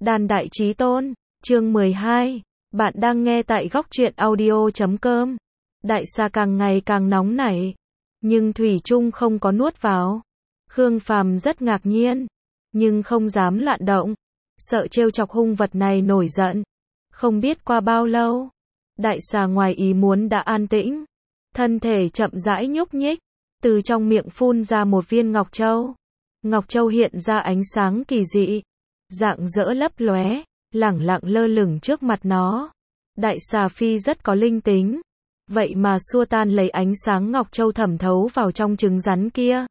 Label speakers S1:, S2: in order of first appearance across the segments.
S1: Đàn đại chí tôn, chương 12. Bạn đang nghe tại góc truyện audio.com. Đại xà càng ngày càng nóng nảy, nhưng thủy chung không có nuốt vào. Khương Phàm rất ngạc nhiên, nhưng không dám loạn động, sợ trêu chọc hung vật này nổi giận. Không biết qua bao lâu, đại xà ngoài ý muốn đã an tĩnh, thân thể chậm rãi nhúc nhích, từ trong miệng phun ra một viên ngọc châu. Ngọc châu hiện ra ánh sáng kỳ dị, rạng rỡ lấp lóe, lẳng lặng lơ lửng trước mặt nó. Đại xà phi rất có linh tính, vậy mà xua tan lấy ánh sáng ngọc châu thẩm thấu vào trong trứng rắn kia.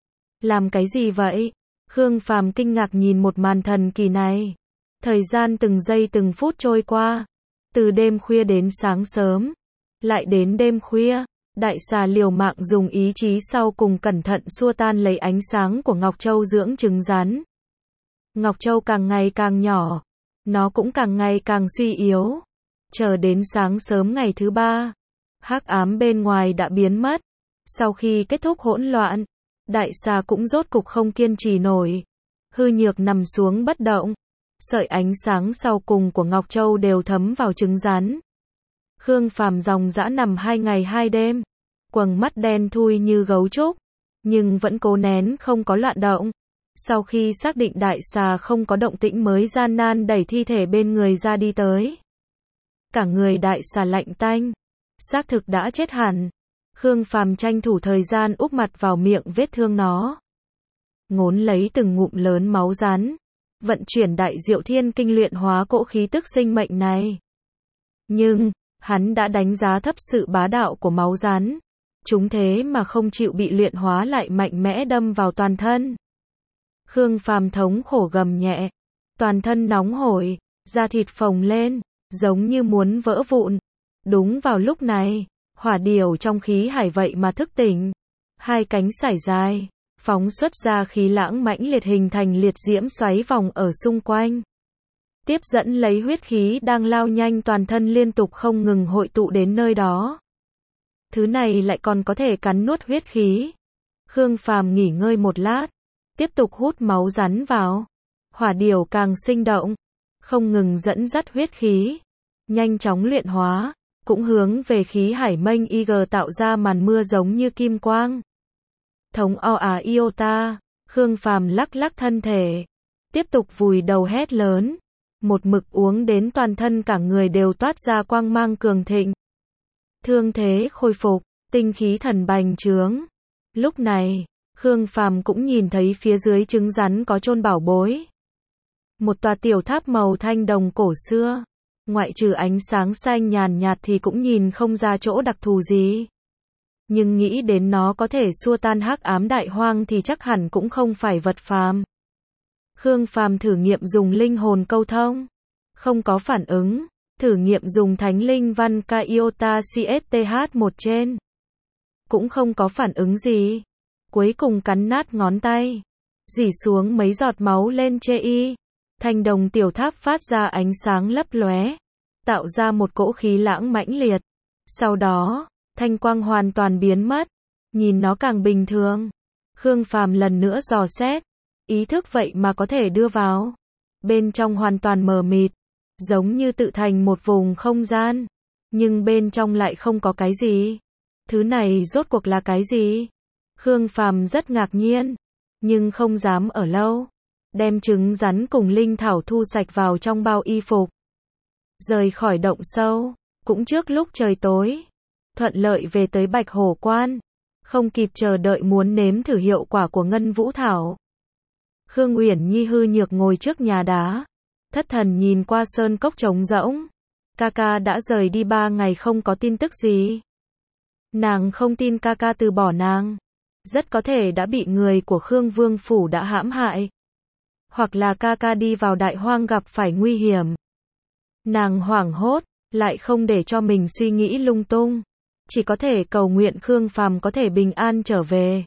S1: Làm cái gì vậy? Khương Phàm kinh ngạc nhìn một màn thần kỳ này. Thời gian từng giây từng phút trôi qua, từ đêm khuya đến sáng sớm, lại đến đêm khuya. Đại xà liều mạng dùng ý chí sau cùng cẩn thận xua tan lấy ánh sáng của Ngọc Châu dưỡng trứng rắn. Ngọc Châu càng ngày càng nhỏ, nó cũng càng ngày càng suy yếu. Chờ đến sáng sớm ngày thứ ba, hắc ám bên ngoài đã biến mất. Sau khi kết thúc hỗn loạn, đại xà cũng rốt cục không kiên trì nổi, hư nhược nằm xuống bất động. Sợi ánh sáng sau cùng của Ngọc Châu đều thấm vào trứng rắn. Khương Phàm dòng dã nằm 2 ngày 2 đêm, quầng mắt đen thui như gấu trúc, nhưng vẫn cố nén không có loạn động. Sau khi xác định đại xà không có động tĩnh mới gian nan đẩy thi thể bên người ra đi tới. Cả người đại xà lạnh tanh, xác thực đã chết hẳn. Khương Phàm tranh thủ thời gian úp mặt vào miệng vết thương nó, ngốn lấy từng ngụm lớn máu rắn, vận chuyển đại diệu thiên kinh luyện hóa cỗ khí tức sinh mệnh này. Nhưng hắn đã đánh giá thấp sự bá đạo của máu rắn, chúng thế mà không chịu bị luyện hóa lại mạnh mẽ đâm vào toàn thân. Khương Phàm thống khổ gầm nhẹ, toàn thân nóng hổi, da thịt phồng lên, giống như muốn vỡ vụn. Đúng vào lúc này, hỏa điểu trong khí hải vậy mà thức tỉnh, hai cánh sải dài, phóng xuất ra khí lãng mãnh liệt hình thành liệt diễm xoáy vòng ở xung quanh. Tiếp dẫn lấy huyết khí đang lao nhanh toàn thân liên tục không ngừng hội tụ đến nơi đó. Thứ này lại còn có thể cắn nuốt huyết khí. Khương Phàm nghỉ ngơi một lát, tiếp tục hút máu rắn vào. Hỏa điểu càng sinh động, không ngừng dẫn dắt huyết khí, nhanh chóng luyện hóa, cũng hướng về khí hải mênh IG tạo ra màn mưa giống như kim quang. Thống Iota, Khương Phàm lắc lắc thân thể, tiếp tục vùi đầu hét lớn, một mực uống đến toàn thân cả người đều toát ra quang mang cường thịnh. Thương thế khôi phục, tinh khí thần bành trướng. Lúc này, Khương Phàm cũng nhìn thấy phía dưới trứng rắn có chôn bảo bối. Một tòa tiểu tháp màu thanh đồng cổ xưa, ngoại trừ ánh sáng xanh nhàn nhạt thì cũng nhìn không ra chỗ đặc thù gì. Nhưng nghĩ đến nó có thể xua tan hắc ám đại hoang thì chắc hẳn cũng không phải vật phàm. Khương Phàm thử nghiệm dùng linh hồn câu thông, không có phản ứng. Thử nghiệm dùng thánh linh văn ca iota CSTH1 trên, cũng không có phản ứng gì. Cuối cùng cắn nát ngón tay, rỉ xuống mấy giọt máu lên chê y. Thanh đồng tiểu tháp phát ra ánh sáng lấp lóe, tạo ra một cỗ khí lãng mãnh liệt. Sau đó, thanh quang hoàn toàn biến mất, nhìn nó càng bình thường. Khương Phàm lần nữa dò xét, ý thức vậy mà có thể đưa vào. Bên trong hoàn toàn mờ mịt, giống như tự thành một vùng không gian, nhưng bên trong lại không có cái gì. Thứ này rốt cuộc là cái gì? Khương Phàm rất ngạc nhiên, nhưng không dám ở lâu. Đem trứng rắn cùng linh thảo thu sạch vào trong bao y phục, rời khỏi động sâu, cũng trước lúc trời tối, thuận lợi về tới Bạch Hổ Quan, không kịp chờ đợi muốn nếm thử hiệu quả của Ngân Vũ Thảo. Khương Uyển Nhi hư nhược ngồi trước nhà đá, thất thần nhìn qua sơn cốc trống rỗng. Kaka đã rời đi 3 ngày không có tin tức gì. Nàng không tin Kaka từ bỏ nàng, rất có thể đã bị người của Khương Vương Phủ đã hãm hại. Hoặc là Kaka đi vào đại hoang gặp phải nguy hiểm. Nàng hoảng hốt, lại không để cho mình suy nghĩ lung tung, chỉ có thể cầu nguyện Khương Phàm có thể bình an trở về.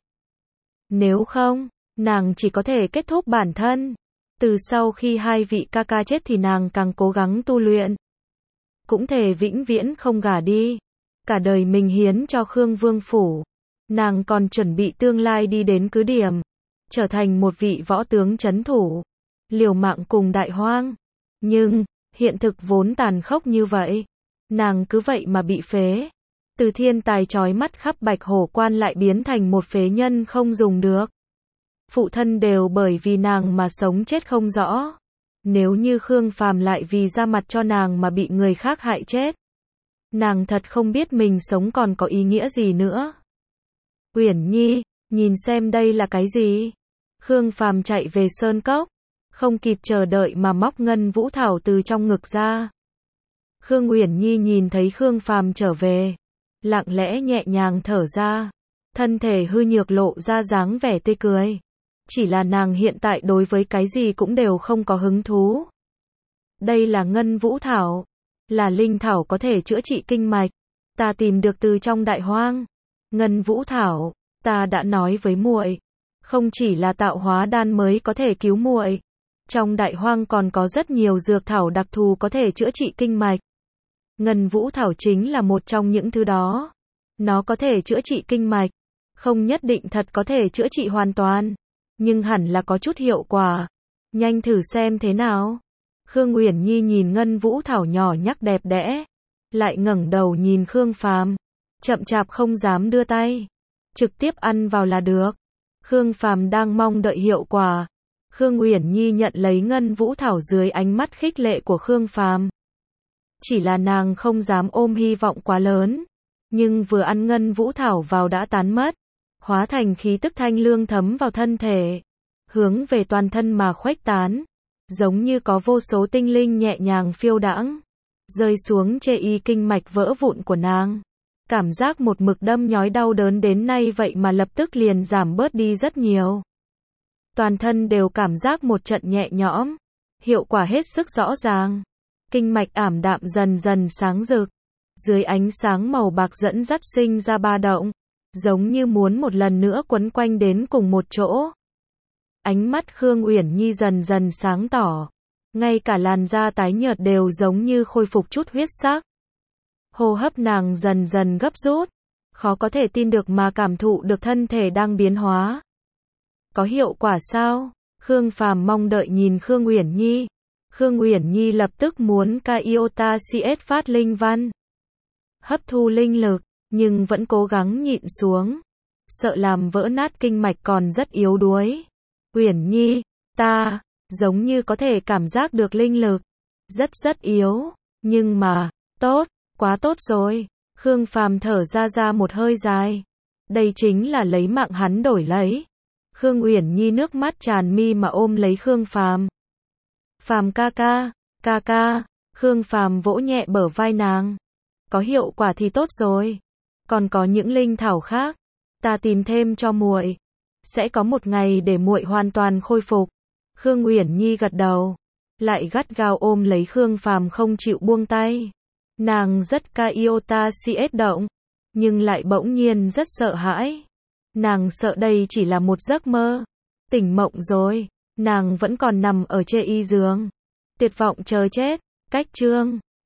S1: Nếu không, nàng chỉ có thể kết thúc bản thân. Từ sau khi hai vị Kaka chết thì nàng càng cố gắng tu luyện, cũng thể vĩnh viễn không gả đi, cả đời mình hiến cho Khương Vương Phủ. Nàng còn chuẩn bị tương lai đi đến cứ điểm, trở thành một vị võ tướng trấn thủ, liều mạng cùng đại hoang. Nhưng, hiện thực vốn tàn khốc như vậy. Nàng cứ vậy mà bị phế. Từ thiên tài chói mắt khắp Bạch Hổ Quan lại biến thành một phế nhân không dùng được. Phụ thân đều bởi vì nàng mà sống chết không rõ. Nếu như Khương Phàm lại vì ra mặt cho nàng mà bị người khác hại chết. Nàng thật không biết mình sống còn có ý nghĩa gì nữa. Uyển Nhi, nhìn xem đây là cái gì? Khương Phàm chạy về sơn cốc, không kịp chờ đợi mà móc ngân vũ thảo từ trong ngực ra. Khương Uyển Nhi nhìn thấy Khương Phàm trở về, lặng lẽ nhẹ nhàng thở ra, thân thể hư nhược lộ ra dáng vẻ tươi cười. Chỉ là nàng hiện tại đối với cái gì cũng đều không có hứng thú. Đây là ngân vũ thảo, là linh thảo có thể chữa trị kinh mạch, ta tìm được từ trong đại hoang. Ngân vũ thảo, ta đã nói với muội, không chỉ là tạo hóa đan mới có thể cứu muội, trong đại hoang còn có rất nhiều dược thảo đặc thù có thể chữa trị kinh mạch. Ngân vũ thảo chính là một trong những thứ đó. Nó có thể chữa trị kinh mạch, không nhất định thật có thể chữa trị hoàn toàn, nhưng hẳn là có chút hiệu quả. Nhanh thử xem thế nào. Khương Uyển Nhi nhìn ngân vũ thảo nhỏ nhắc đẹp đẽ, lại ngẩng đầu nhìn Khương Phàm, chậm chạp không dám đưa tay, trực tiếp ăn vào là được. Khương Phàm đang mong đợi hiệu quả. Khương Uyển Nhi nhận lấy ngân vũ thảo dưới ánh mắt khích lệ của Khương Phàm. Chỉ là nàng không dám ôm hy vọng quá lớn, nhưng vừa ăn ngân vũ thảo vào đã tán mất, hóa thành khí tức thanh lương thấm vào thân thể, hướng về toàn thân mà khuếch tán, giống như có vô số tinh linh nhẹ nhàng phiêu đãng, rơi xuống chê y kinh mạch vỡ vụn của nàng. Cảm giác một mực đâm nhói đau đớn đến nay vậy mà lập tức liền giảm bớt đi rất nhiều. Toàn thân đều cảm giác một trận nhẹ nhõm, hiệu quả hết sức rõ ràng. Kinh mạch ảm đạm dần dần sáng rực, dưới ánh sáng màu bạc dẫn dắt sinh ra ba động, giống như muốn một lần nữa quấn quanh đến cùng một chỗ. Ánh mắt Khương Uyển Nhi dần dần sáng tỏ, ngay cả làn da tái nhợt đều giống như khôi phục chút huyết sắc. Hô hấp nàng dần dần gấp rút, khó có thể tin được mà cảm thụ được thân thể đang biến hóa. Có hiệu quả sao? Khương Phàm mong đợi nhìn Khương Uyển Nhi. Khương Uyển Nhi lập tức muốn ca iota CS phát linh văn, hấp thu linh lực, nhưng vẫn cố gắng nhịn xuống, sợ làm vỡ nát kinh mạch còn rất yếu đuối. Uyển Nhi, ta giống như có thể cảm giác được linh lực, rất yếu, nhưng mà, tốt, quá tốt rồi. Khương Phàm thở ra một hơi dài. Đây chính là lấy mạng hắn đổi lấy. Khương Uyển Nhi nước mắt tràn mi mà ôm lấy Khương Phàm. Phàm ca ca, Khương Phàm vỗ nhẹ bờ vai nàng. Có hiệu quả thì tốt rồi. Còn có những linh thảo khác, ta tìm thêm cho muội. Sẽ có một ngày để muội hoàn toàn khôi phục. Khương Uyển Nhi gật đầu, lại gắt gao ôm lấy Khương Phàm không chịu buông tay. Nàng rất ca iota CS động, nhưng lại bỗng nhiên rất sợ hãi. Nàng sợ đây chỉ là một giấc mơ. Tỉnh mộng rồi, nàng vẫn còn nằm ở trên y giường, tuyệt vọng chờ chết. Cách chương